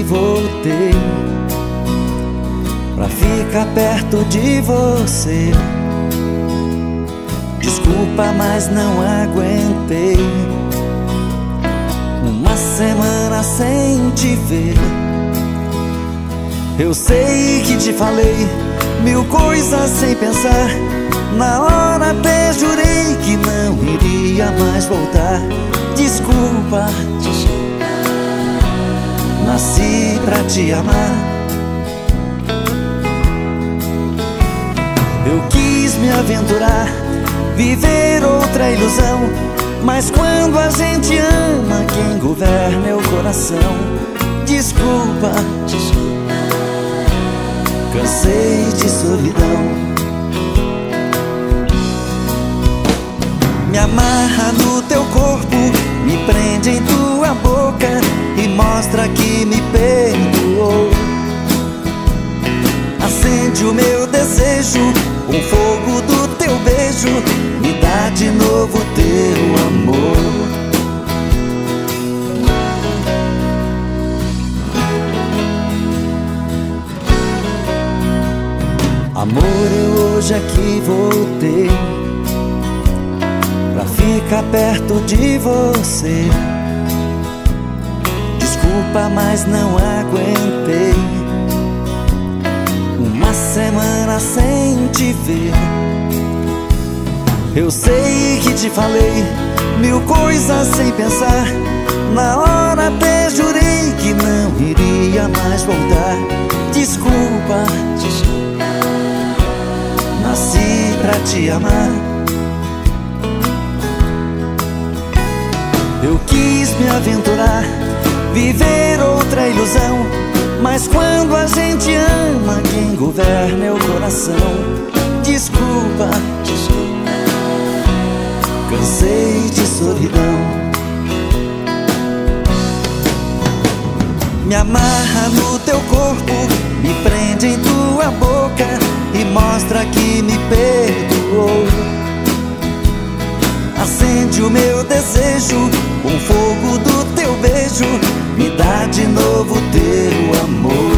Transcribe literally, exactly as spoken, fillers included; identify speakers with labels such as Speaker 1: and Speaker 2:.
Speaker 1: voltei pra ficar perto de você. Desculpa, mas não aguentei uma semana sem te ver. Eu sei que te falei mil coisas sem pensar. Na hora até jurei que não iria mais voltar. Desculpa, nasci pra te amar. Eu quis me aventurar, viver outra ilusão, mas quando a gente ama, quem governa é o coração. Desculpa, cansei de solidão. Me amarra no teu corpo, me prende em tua boca e mostra que me perdoou. Acende o meu desejo com o fogo do teu beijo, me dá de novo teu amor. Amor, eu hoje aqui voltei pra ficar perto de você. Desculpa, mas não aguentei uma semana sem te ver. Eu sei que te falei mil coisas sem pensar. Na hora até jurei que não iria mais voltar. Desculpa, nasci pra te amar. Eu quis me aventurar, viver outra ilusão, mas quando a gente ama, quem governa é o coração. Desculpa, cansei de solidão. Me amarra no teu corpo, me prende em tua boca e mostra que me perdoou. Acende o meu desejo com o fogo do teu beijo, me dá de novo teu amor.